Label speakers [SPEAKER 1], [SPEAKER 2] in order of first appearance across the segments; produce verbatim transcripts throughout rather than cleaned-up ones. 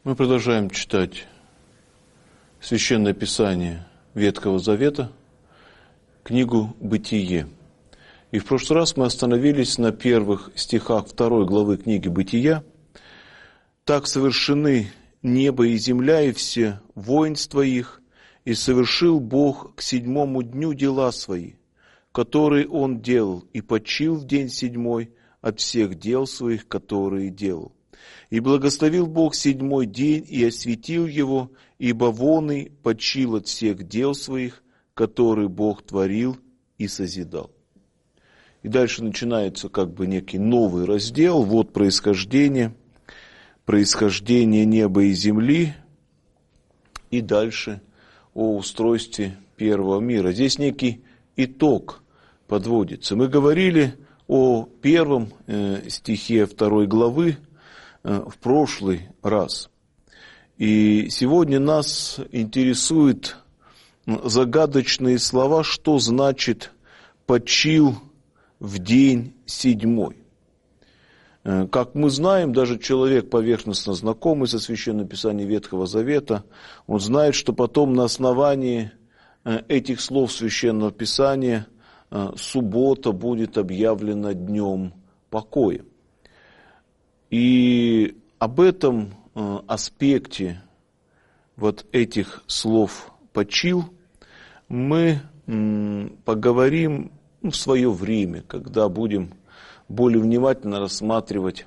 [SPEAKER 1] Мы продолжаем читать Священное Писание Ветхого Завета, книгу «Бытие». И в прошлый раз мы остановились на первых стихах второй главы книги «Бытия». «Так совершены небо и земля, и все воинства их, и совершил Бог к седьмому дню дела свои, которые Он делал, и почил в день седьмой от всех дел своих, которые делал. И благословил Бог седьмой день и осветил его, ибо вон и почил от всех дел своих, которые Бог творил и созидал». И дальше начинается как бы некий новый раздел. Вот происхождение, происхождение неба и земли. И дальше о устройстве первого мира. Здесь некий итог подводится. Мы говорили о первом э, стихе второй главы э, в прошлый раз. И сегодня нас интересуют загадочные слова, что значит «почил в день седьмой». Как мы знаем, даже человек, поверхностно знакомый со Священным Писанием Ветхого Завета, он знает, что потом на основании этих слов Священного Писания суббота будет объявлена днем покоя. И об этом аспекте вот этих слов «почил» мы поговорим в свое время, когда будем более внимательно рассматривать,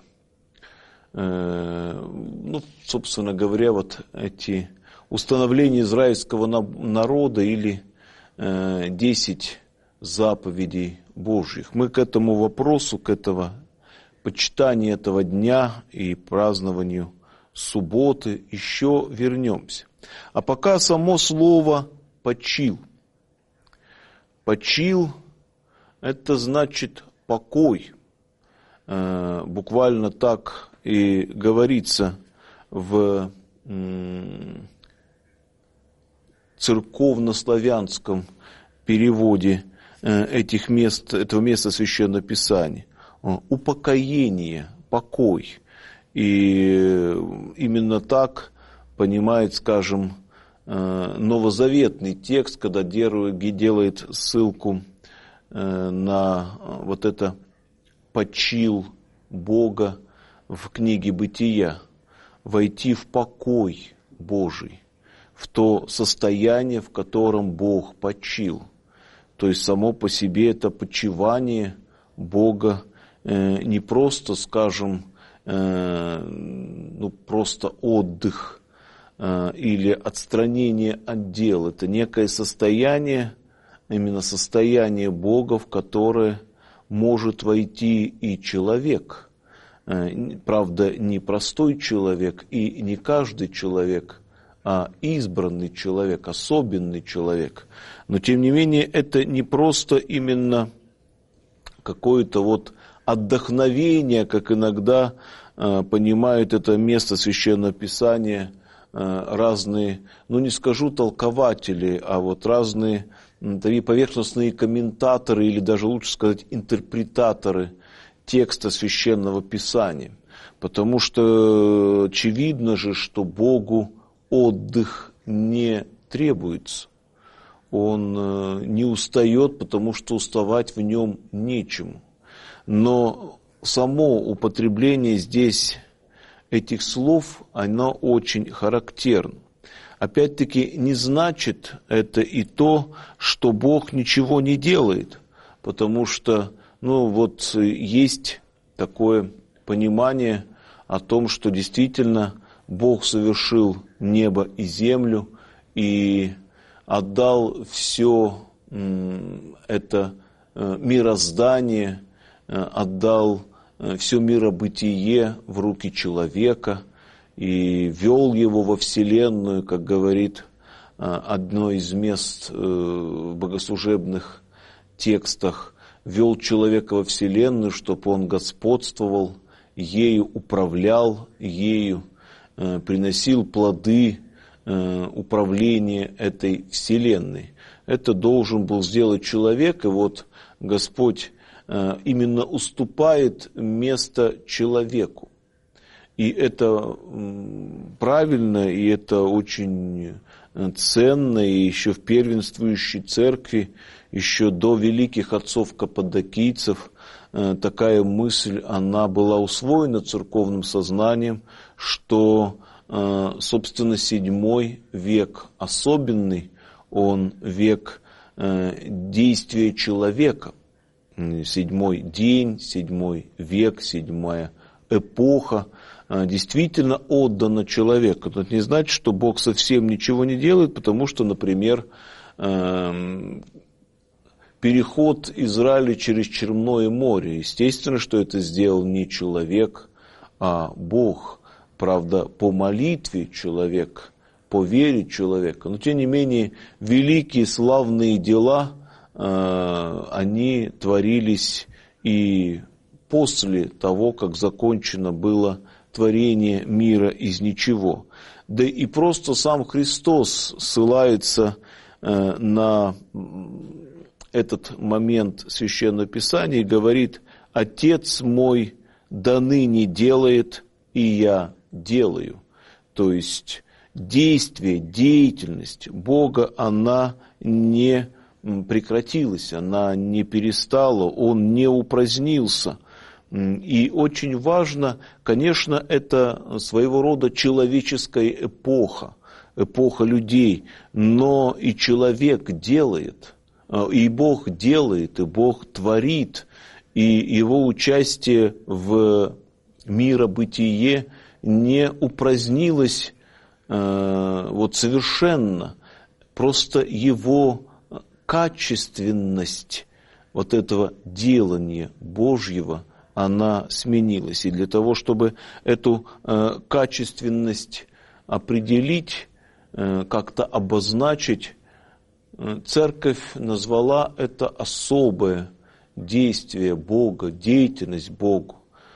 [SPEAKER 1] э, ну, собственно говоря, вот эти установления израильского народа или э, десять заповедей Божьих. Мы к этому вопросу, к этому почитанию этого дня и празднованию субботы еще вернемся. А пока само слово «почил». «Почил» — это значит покой. Буквально так и говорится в церковно-славянском переводе этих мест, этого места Священного Писания. Упокоение, покой. И именно так понимает, скажем, новозаветный текст, когда делает ссылку на вот это «почил Бога» в книге «Бытия», войти в покой Божий, в то состояние, в котором Бог почил. То есть само по себе это почивание Бога э, не просто, скажем, э, ну, просто отдых э, или отстранение от дел. Это некое состояние, именно состояние Бога, в которое может войти и человек. Правда, не простой человек и не каждый человек, а избранный человек, особенный человек. Но, тем не менее, это не просто именно какое-то вот отдохновение, как иногда э, понимают это место Священного Писания э, разные, ну не скажу толкователи, а вот разные такие поверхностные комментаторы, или даже лучше сказать интерпретаторы текста Священного Писания. Потому что очевидно же, что Богу отдых не требуется. Он не устает, потому что уставать в нем нечему. Но само употребление здесь этих слов, оно очень характерно. Опять-таки, не значит это и то, что Бог ничего не делает, потому что, ну, вот есть такое понимание о том, что действительно Бог совершил небо и землю и отдал все это мироздание, отдал все миробытие в руки человека, и вел его во Вселенную, как говорит одно из мест в богослужебных текстах, вел человека во Вселенную, чтобы он господствовал, ею управлял, ею приносил плоды управления этой Вселенной. Это должен был сделать человек, и вот Господь именно уступает место человеку. И это правильно, и это очень ценно, и еще в первенствующей церкви, еще до великих отцов каппадокийцев, такая мысль, она была усвоена церковным сознанием, что, собственно, седьмой век особенный, он век действия человека. Седьмой день, седьмой век, седьмая эпоха действительно отдана человеку. Это не значит, что Бог совсем ничего не делает, потому что, например, переход Израиля через Черное море, естественно, что это сделал не человек, а Бог. Правда, по молитве человек, по вере человека. Но, тем не менее, великие славные дела, они творились и после того, как закончено было творение мира из ничего. Да и просто сам Христос ссылается на этот момент Священного Писания и говорит: «Отец мой до ныне делает, и я делаю». То есть действие, деятельность Бога, она не прекратилась, она не перестала, Он не упразднился. И очень важно, конечно, это своего рода человеческая эпоха, эпоха людей, но и человек делает, и Бог делает, и Бог творит, и Его участие в миробытие не упразднилось э, вот совершенно, просто Его качественность вот этого делания Божьего, она сменилась. И для того, чтобы эту э, качественность определить, э, как-то обозначить, э, Церковь назвала это особое действие Бога, деятельность Бога,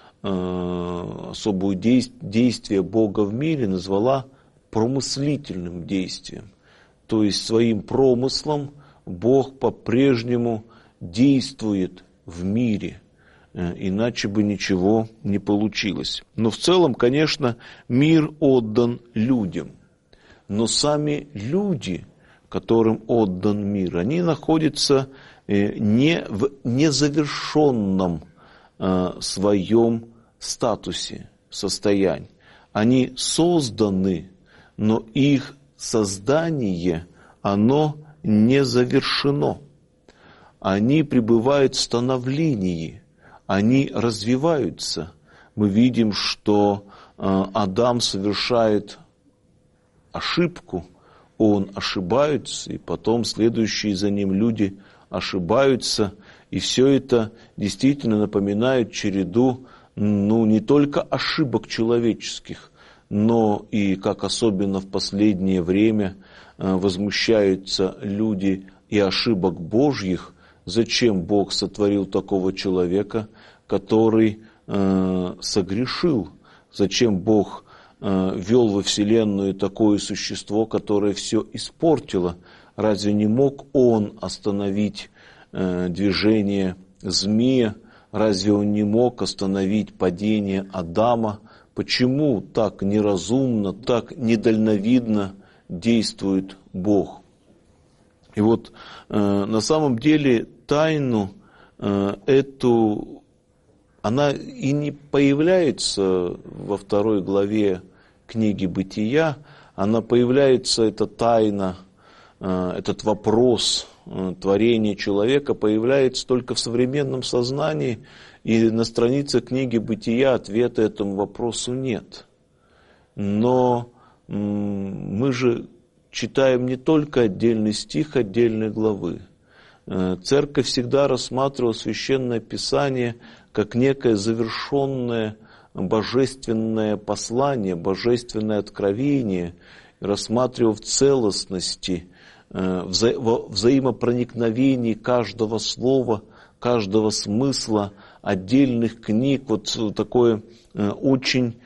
[SPEAKER 1] э, особое действие Бога в мире назвала промыслительным действием. То есть своим промыслом Бог по-прежнему действует в мире, иначе бы ничего не получилось. Но в целом, конечно, мир отдан людям. Но сами люди, которым отдан мир, они находятся не в незавершенном своем статусе, состоянии. Они созданы, но их создание, оно не завершено. Они пребывают в становлении, они развиваются. Мы видим, что Адам совершает ошибку, он ошибается, и потом следующие за ним люди ошибаются, и все это действительно напоминает череду, ну, не только ошибок человеческих, но и, как особенно в последнее время, возмущаются люди и ошибок Божьих. Зачем Бог сотворил такого человека, который э, согрешил? Зачем Бог э, ввел во Вселенную такое существо, которое все испортило? Разве не мог Он остановить э, движение змея? Разве Он не мог остановить падение Адама? Почему так неразумно, так недальновидно действует Бог? И вот э, на самом деле тайну э, эту, она и не появляется во второй главе книги Бытия, она появляется, эта тайна, э, этот вопрос э, творения человека появляется только в современном сознании, и на странице книги Бытия ответа этому вопросу нет. Но э, мы же читаем не только отдельный стих отдельной главы. Церковь всегда рассматривала Священное Писание как некое завершенное божественное послание, божественное откровение, рассматривала в целостности, вза- во взаимопроникновении каждого слова, каждого смысла, отдельных книг, вот такое очень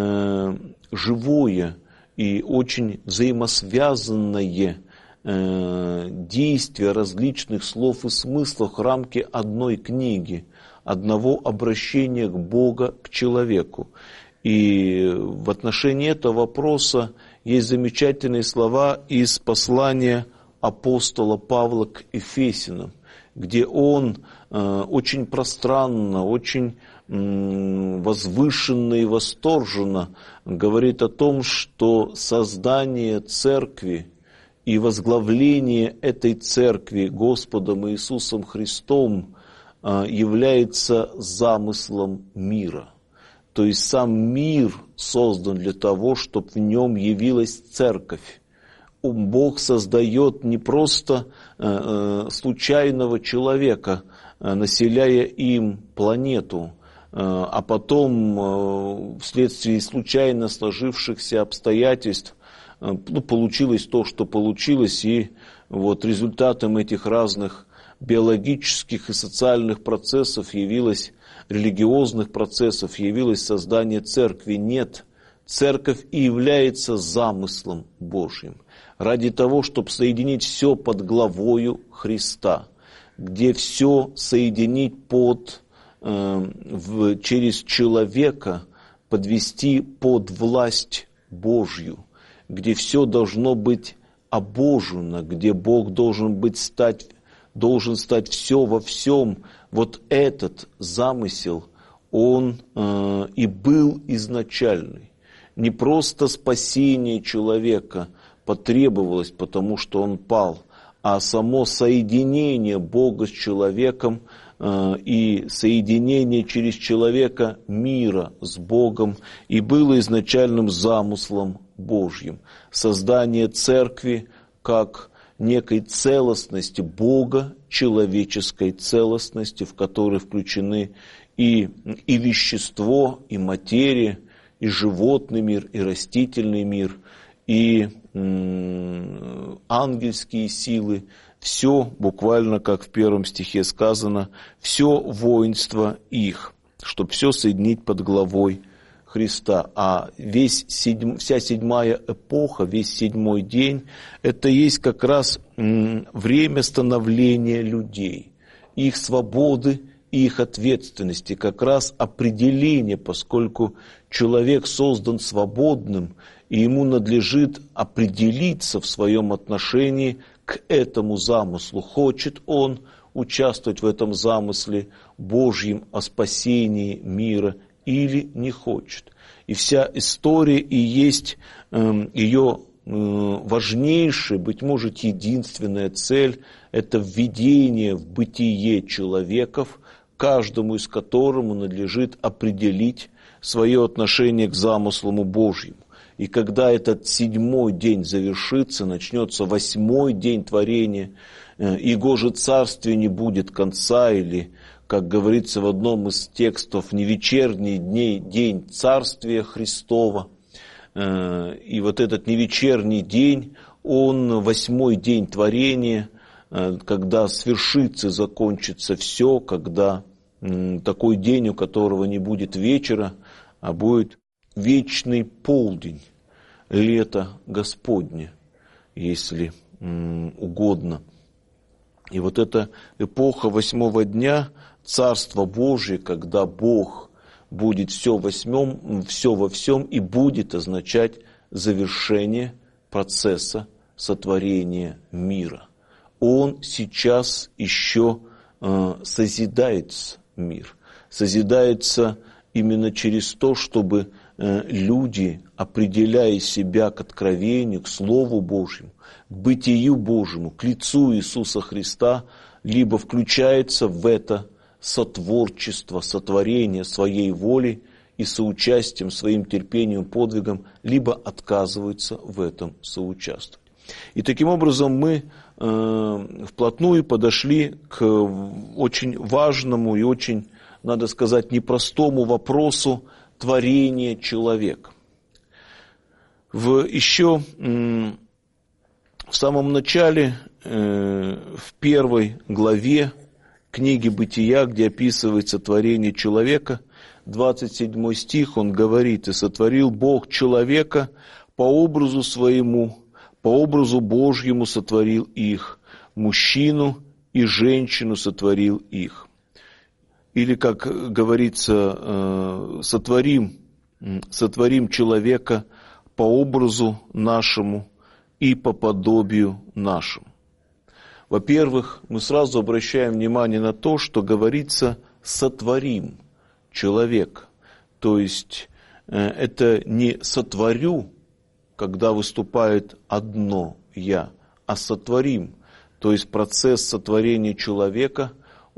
[SPEAKER 1] живое и очень взаимосвязанное э, действие различных слов и смыслов в рамке одной книги, одного обращения к Богу, к человеку. И в отношении этого вопроса есть замечательные слова из послания апостола Павла к Ефесянам, где он э, очень пространно, очень э, возвышенно и восторженно говорит о том, что создание церкви и возглавление этой церкви Господом Иисусом Христом э, является замыслом мира. То есть сам мир создан для того, чтобы в нем явилась церковь. Бог создает не просто э, случайного человека, э, населяя им планету, э, а потом э, вследствие случайно сложившихся обстоятельств э, ну, получилось то, что получилось, и вот результатом этих разных биологических и социальных процессов явилось, религиозных процессов явилось создание церкви. Нет, церковь и является замыслом Божьим. Ради того, чтобы соединить все под главою Христа, где все соединить под, э, в, через человека, подвести под власть Божью, где все должно быть обожено, где Бог должен быть стать, должен стать все во всем. Вот этот замысел, он э, и был изначальный. Не просто спасение человека потребовалось, потому что он пал, а само соединение Бога с человеком э, и соединение через человека мира с Богом и было изначальным замыслом Божьим. Создание церкви как некой целостности Бога, человеческой целостности, в которой включены и, и вещество, и материя, и животный мир, и растительный мир, и м, ангельские силы, все буквально, как в первом стихе сказано, все воинство их, чтобы все соединить под главой Христа. А весь седьм, вся седьмая эпоха, весь седьмой день, это есть как раз м, время становления людей, их свободы, их ответственности, как раз определение, поскольку человек создан свободным, и ему надлежит определиться в своем отношении к этому замыслу. Хочет он участвовать в этом замысле Божьем о спасении мира или не хочет. И вся история и есть э, ее э, важнейшая, быть может, единственная цель – это введение в бытие человеков, каждому из которому надлежит определить свое отношение к замыслу Божьему. И когда этот седьмой день завершится, начнется восьмой день творения, Его же царствию не будет конца, или, как говорится в одном из текстов, не вечерний день, день царствия Христова. И вот этот невечерний день, он восьмой день творения, когда свершится и закончится все, когда такой день, у которого не будет вечера, а будет вечный полдень, лето Господне, если м, угодно. И вот эта эпоха восьмого дня, Царство Божие, когда Бог будет все, восьмем, все во всем, и будет означать завершение процесса сотворения мира. Он сейчас еще э, созидается, мир. Созидается именно через то, чтобы э, люди, определяя себя к откровению, к Слову Божьему, к бытию Божьему, к лицу Иисуса Христа, либо включается в это сотворчество, сотворение своей воли и соучастием, своим терпением, подвигом, либо отказывается в этом соучаствовать. И таким образом мы э, вплотную подошли к очень важному и очень, надо сказать, непростому вопросу творения человека. В, еще э, в самом начале, э, в первой главе книги «Бытия», где описывается творение человека, двадцать седьмой стих, он говорит: «И сотворил Бог человека по образу своему, по образу Божьему сотворил их, мужчину и женщину сотворил их». Или, как говорится, сотворим сотворим человека по образу нашему и по подобию нашему. Во-первых, мы сразу обращаем внимание на то, что говорится «сотворим человека». То есть это не «сотворю», когда выступает одно «я», а «сотворим». То есть процесс сотворения человека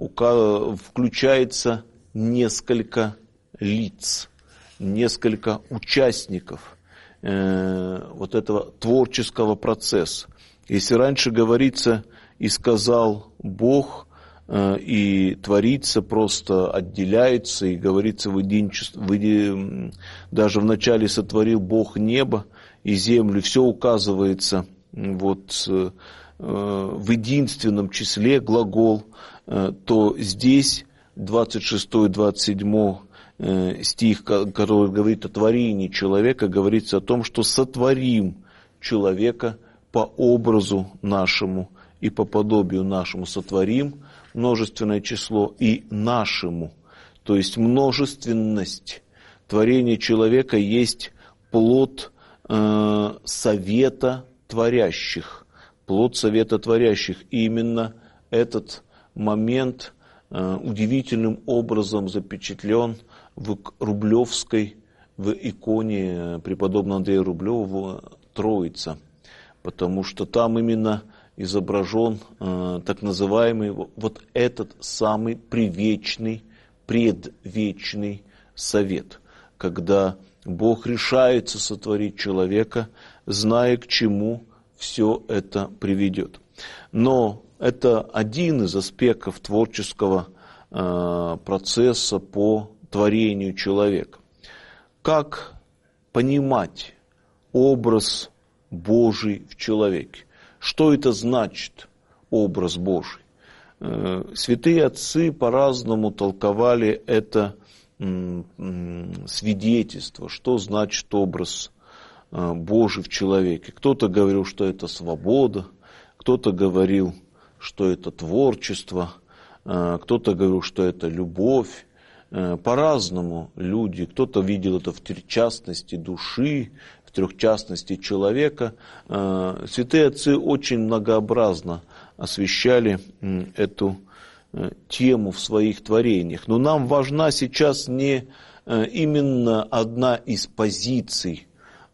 [SPEAKER 1] включается несколько лиц, несколько участников э, вот этого творческого процесса. Если раньше говорится «и сказал Бог», э, и творится, просто отделяется, и говорится в единчестве, даже в начале сотворил Бог небо и землю, все указывается вот, э, в единственном числе глагол, э, то здесь двадцать шестой двадцать седьмой стих, который говорит о творении человека, говорится о том, что сотворим человека по образу нашему и по подобию нашему. Сотворим множественное число и нашему. То есть множественность творения человека есть плод э, совета творящих. Плод совета творящих. И именно этот момент э, удивительным образом запечатлен в Рублевской, в иконе преподобного Андрея Рублева Троица, потому что там именно изображен э, так называемый вот этот самый привечный, предвечный совет, когда Бог решается сотворить человека, зная, к чему все это приведет. Но это один из аспектов творческого э, процесса по творению человека. Как понимать образ Божий в человеке? Что это значит, образ Божий? Святые отцы по-разному толковали это свидетельство, что значит образ Божий в человеке. Кто-то говорил, что это свобода, кто-то говорил, что это творчество, кто-то говорил, что это любовь. По-разному люди, кто-то видел это в трехчастности души, в трехчастности человека. Святые отцы очень многообразно освещали эту тему в своих творениях. Но нам важна сейчас не именно одна из позиций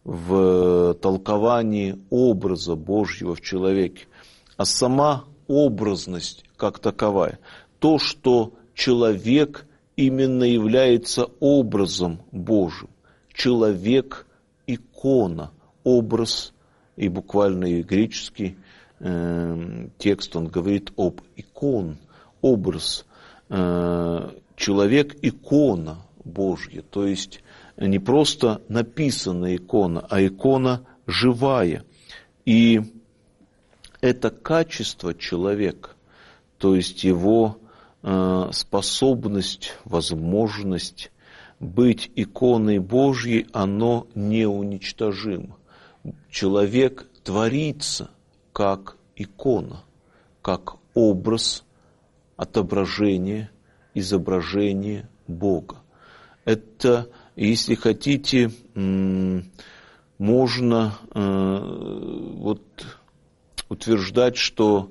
[SPEAKER 1] в толковании образа Божьего в человеке, а сама образность как таковая. То, что человек именно является образом Божьим. Человек – икона, образ, и буквально и греческий э, текст, он говорит об икон, образ. Э, человек – икона Божья, то есть не просто написанная икона, а икона живая. И это качество человека, то есть его способность, возможность быть иконой Божьей, оно неуничтожимо. Человек творится как икона, как образ, отображение, изображение Бога. Это, если хотите, можно вот утверждать, что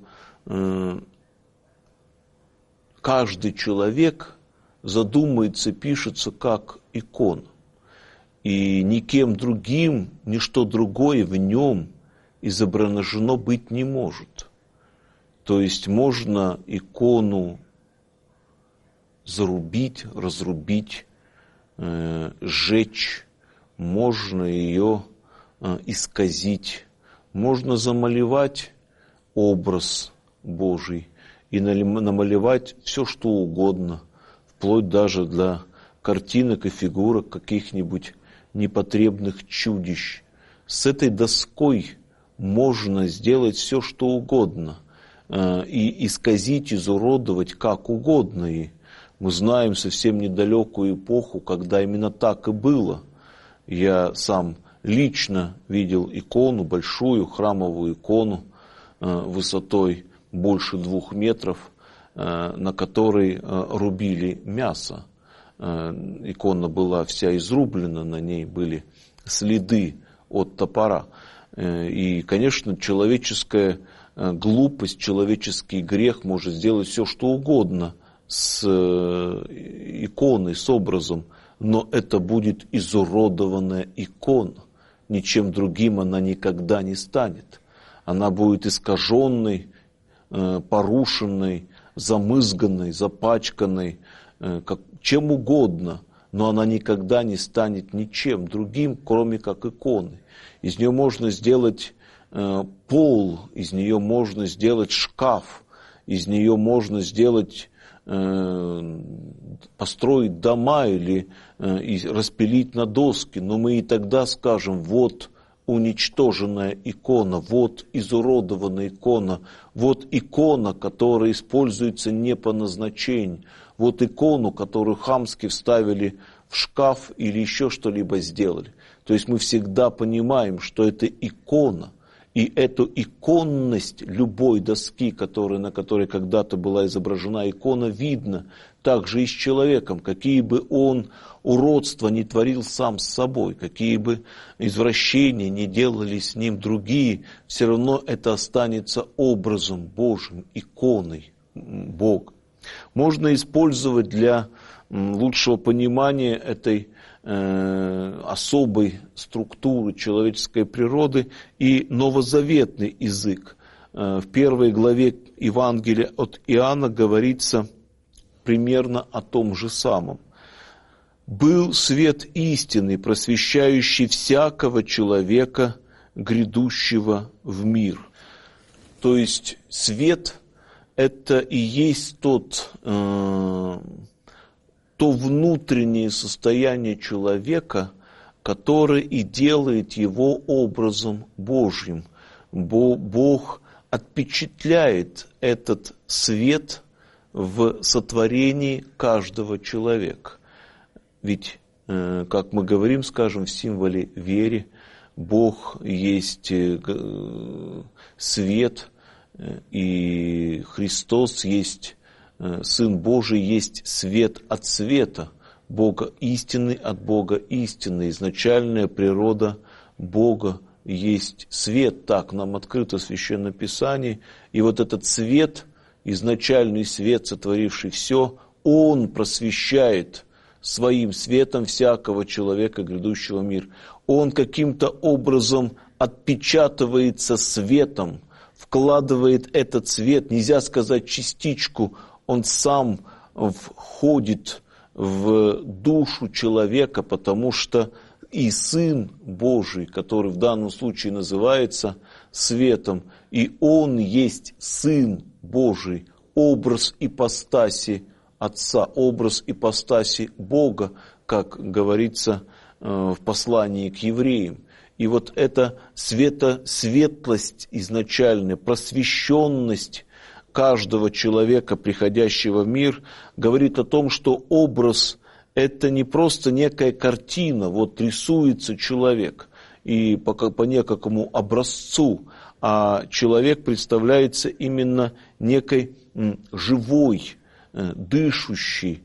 [SPEAKER 1] каждый человек задумается, пишется как икона. И никем другим, ничто другое в нем изображено быть не может. То есть можно икону зарубить, разрубить, э, сжечь, можно ее э, исказить, можно замалевать образ Божий и намалевать все, что угодно, вплоть даже для картинок и фигурок каких-нибудь непотребных чудищ. С этой доской можно сделать все, что угодно, и исказить, изуродовать как угодно. И мы знаем совсем недалекую эпоху, когда именно так и было. Я сам лично видел икону, большую храмовую икону высотой больше двух метров, на которой рубили мясо. икона была вся изрублена, на ней были следы от топора. И, конечно, человеческая глупость, человеческий грех может сделать все, что угодно с иконой, с образом, но это будет изуродованная икона. Ничем другим она никогда не станет. Она будет искаженной, порушенной, замызганной, запачканной, чем угодно, но она никогда не станет ничем другим, кроме как иконой. Из нее можно сделать пол, из нее можно сделать шкаф, из нее можно сделать, построить дома или распилить на доски, но мы и тогда скажем: вот уничтоженная икона, вот изуродованная икона, вот икона, которая используется не по назначению, вот икону, которую хамски вставили в шкаф или еще что-либо сделали. То есть мы всегда понимаем, что это икона, и эту иконность любой доски, которая, на которой когда-то была изображена икона, видно также и с человеком, какие бы он уродства не творил сам с собой, какие бы извращения не делали с ним другие, все равно это останется образом Божьим, иконой Бога. Можно использовать для лучшего понимания этой э, особой структуры человеческой природы и новозаветный язык. Э, в первой главе Евангелия от Иоанна говорится примерно о том же самом. «Был свет истины, просвещающий всякого человека, грядущего в мир». То есть свет – это и есть тот, э, то внутреннее состояние человека, которое и делает его образом Божьим. Бог отпечатляет этот свет в сотворении каждого человека. Ведь, э, как мы говорим, скажем, в символе веры, Бог есть э, свет, и Христос есть, Сын Божий есть свет от света, Бога истины от Бога истины. Изначальная природа Бога есть свет, так нам открыто в Священном Писании. И вот этот свет, изначальный свет, сотворивший все, Он просвещает своим светом всякого человека, грядущего в мир. Он каким-то образом отпечатывается светом, вкладывает этот свет, нельзя сказать частичку, он сам входит в душу человека, потому что и Сын Божий, который в данном случае называется светом, и Он есть Сын Божий, образ ипостаси Отца, образ ипостаси Бога, как говорится в послании к евреям. И вот эта свето, светлость изначальная, просвещенность каждого человека, приходящего в мир, говорит о том, что образ – это не просто некая картина, вот рисуется человек и по, по некому образцу, а человек представляется именно некой живой, дышущей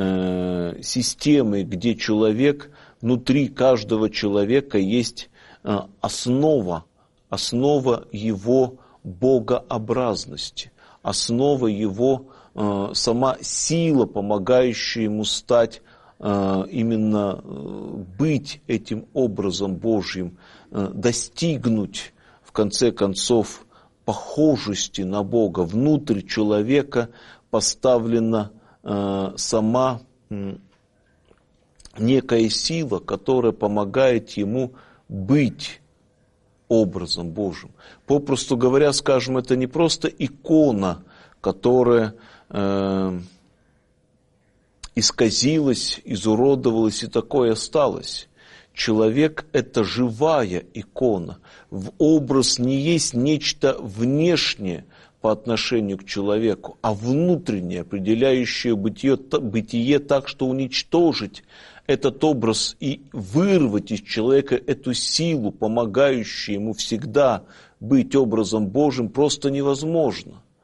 [SPEAKER 1] системой, где человек, внутри каждого человека есть основа, основа его богообразности, основа его, сама сила, помогающая ему стать, именно быть этим образом Божьим, достигнуть, в конце концов, похожести на Бога. Внутрь человека поставлена сама некая сила, которая помогает ему быть образом Божьим. Попросту говоря, скажем, это не просто икона, которая э, исказилась, изуродовалась и такое осталось. Человек – это живая икона. В образ не есть нечто внешнее по отношению к человеку, а внутреннее, определяющее бытие, бытие так, что уничтожить этот образ и вырвать из человека эту силу, помогающую ему всегда быть образом Божьим, просто невозможно.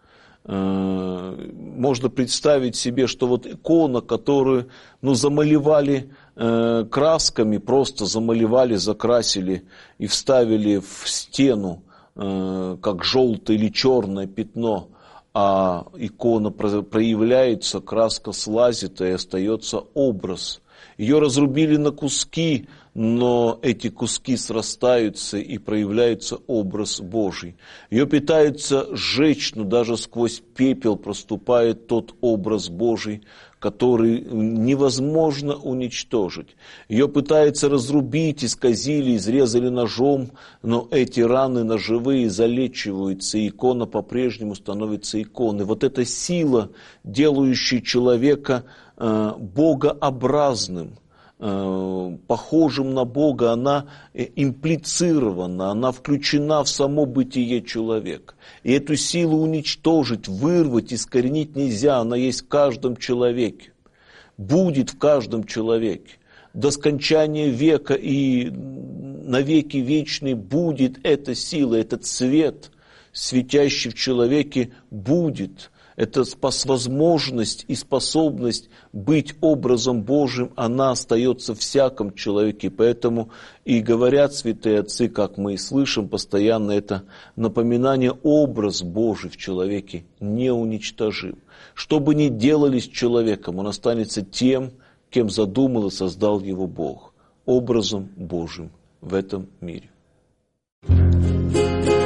[SPEAKER 1] Можно представить себе, что вот икона, которую ну, замалевали красками, просто замалевали, закрасили и вставили в стену, как желтое или черное пятно, а икона проявляется, краска слазит, и остается образ. Ее разрубили на куски, но эти куски срастаются и проявляется образ Божий. Ее пытаются сжечь, но даже сквозь пепел проступает тот образ Божий, который невозможно уничтожить. Ее пытаются разрубить, исказили, изрезали ножом, но эти раны ножевые залечиваются, и икона по-прежнему становится иконой. Вот эта сила, делающая человека э, богообразным, похожим на Бога, она имплицирована, она включена в само бытие человека. И эту силу уничтожить, вырвать, искоренить нельзя, она есть в каждом человеке, будет в каждом человеке. До скончания века и навеки вечный будет эта сила, этот свет, светящий в человеке, будет. Эта возможность и способность быть образом Божьим, она остается в всяком человеке. Поэтому и говорят святые отцы, как мы и слышим постоянно, это напоминание, образ Божий в человеке неуничтожим. Что бы ни делали с человеком, он останется тем, кем задумал и создал его Бог, образом Божьим в этом мире.